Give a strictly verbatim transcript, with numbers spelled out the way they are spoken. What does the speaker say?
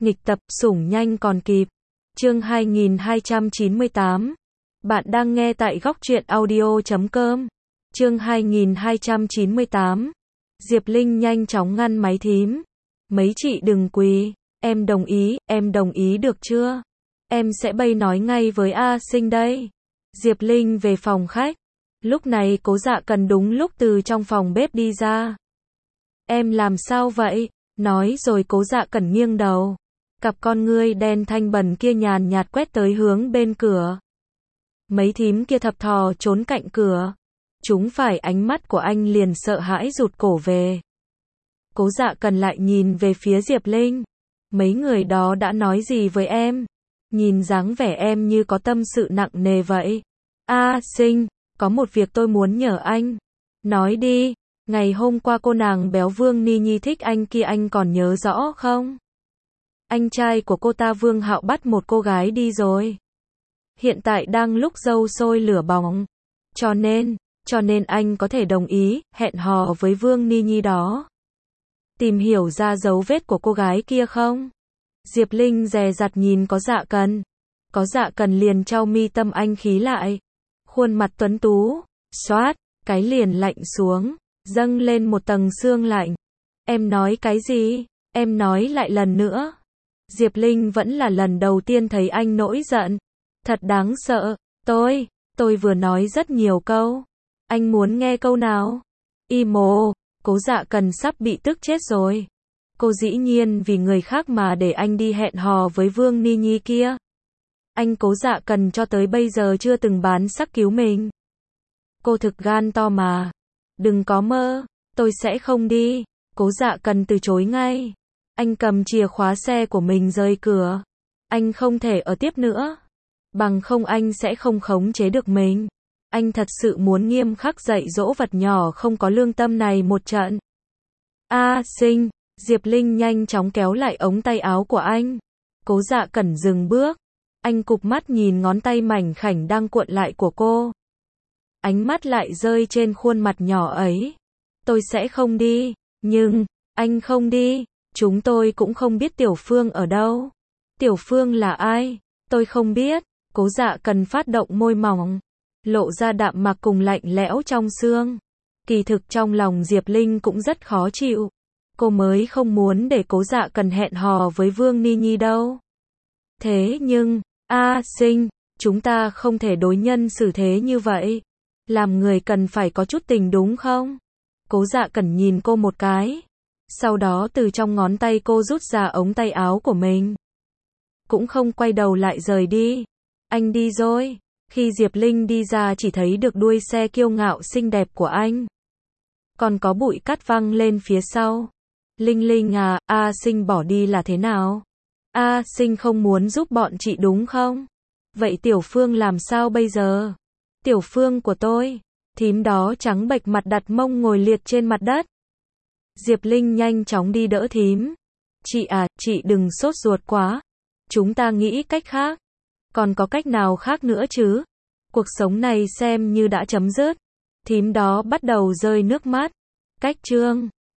Nghịch tập, sủng nhanh còn kịp. Chương hai nghìn hai trăm chín mươi tám. Bạn đang nghe tại góc truyện audio chấm com. Chương hai nghìn hai trăm chín mươi tám. Diệp Linh nhanh chóng ngăn máy thím. Mấy chị đừng quỳ, em đồng ý, em đồng ý được chưa? Em sẽ bay nói ngay với A Sinh đây. Diệp Linh về phòng khách. Lúc này Cố Dạ Cần đúng lúc từ trong phòng bếp đi ra. Em làm sao vậy? Nói rồi Cố Dạ Cần nghiêng đầu. Cặp con ngươi đen thanh bẩn kia nhàn nhạt quét tới hướng bên cửa. Mấy thím kia thập thò trốn cạnh cửa. Chúng phải ánh mắt của anh liền sợ hãi rụt cổ về. Cố Dạ Cần lại nhìn về phía Diệp Linh. Mấy người đó đã nói gì với em? Nhìn dáng vẻ em như có tâm sự nặng nề vậy. A Sinh, có một việc tôi muốn nhờ anh. Nói đi, ngày hôm qua cô nàng béo Vương Ni Nhi thích anh kia anh còn nhớ rõ không? Anh trai của cô ta Vương Hạo bắt một cô gái đi rồi. Hiện tại đang lúc dâu sôi lửa bỏng. Cho nên, cho nên anh có thể đồng ý, hẹn hò với Vương Ni Nhi đó. Tìm hiểu ra dấu vết của cô gái kia không? Diệp Linh dè dặt nhìn Có Dạ Cần. Có Dạ Cần liền trao mi tâm anh khí lại. Khuôn mặt tuấn tú, xoát, cái liền lạnh xuống, dâng lên một tầng sương lạnh. Em nói cái gì? Em nói lại lần nữa. Diệp Linh vẫn là lần đầu tiên thấy anh nổi giận. Thật đáng sợ. Tôi, tôi vừa nói rất nhiều câu. Anh muốn nghe câu nào? Y mồ, Cố Dạ Cần sắp bị tức chết rồi. Cô dĩ nhiên vì người khác mà để anh đi hẹn hò với Vương Ni Nhi kia. Anh Cố Dạ Cần cho tới bây giờ chưa từng bán sắc cứu mình. Cô thực gan to mà. Đừng có mơ, tôi sẽ không đi. Cố Dạ Cần từ chối ngay. Anh cầm chìa khóa xe của mình rời cửa. Anh không thể ở tiếp nữa. Bằng không anh sẽ không khống chế được mình. Anh thật sự muốn nghiêm khắc dạy dỗ vật nhỏ không có lương tâm này một trận. A Sinh, Diệp Linh nhanh chóng kéo lại ống tay áo của anh. Cố Dạ Cần dừng bước. Anh cụp mắt nhìn ngón tay mảnh khảnh đang cuộn lại của cô. Ánh mắt lại rơi trên khuôn mặt nhỏ ấy. Tôi sẽ không đi, nhưng, anh không đi, chúng tôi cũng không biết Tiểu Phương ở đâu. Tiểu Phương là ai? Tôi không biết. Cố Dạ Cần phát động môi mỏng, lộ ra đạm mạc cùng lạnh lẽo trong xương. Kỳ thực trong lòng Diệp Linh cũng rất khó chịu. Cô mới không muốn để Cố Dạ Cần hẹn hò với Vương Ni Nhi đâu. Thế nhưng, A Sinh, chúng ta không thể đối nhân xử thế như vậy. Làm người cần phải có chút tình đúng không? Cố Dạ Cần nhìn cô một cái. Sau đó từ trong ngón tay cô rút ra ống tay áo của mình. Cũng không quay đầu lại rời đi. Anh đi rồi. Khi Diệp Linh đi ra chỉ thấy được đuôi xe kiêu ngạo xinh đẹp của anh. Còn có bụi cát văng lên phía sau. Linh Linh à, A Sinh bỏ đi là thế nào? A Sinh không muốn giúp bọn chị đúng không? Vậy Tiểu Phương làm sao bây giờ? Tiểu Phương của tôi. Thím đó trắng bệch mặt đặt mông ngồi liệt trên mặt đất. Diệp Linh nhanh chóng đi đỡ thím. Chị à, chị đừng sốt ruột quá. Chúng ta nghĩ cách khác. Còn có cách nào khác nữa chứ? Cuộc sống này xem như đã chấm dứt. Thím đó bắt đầu rơi nước mắt. Cách chương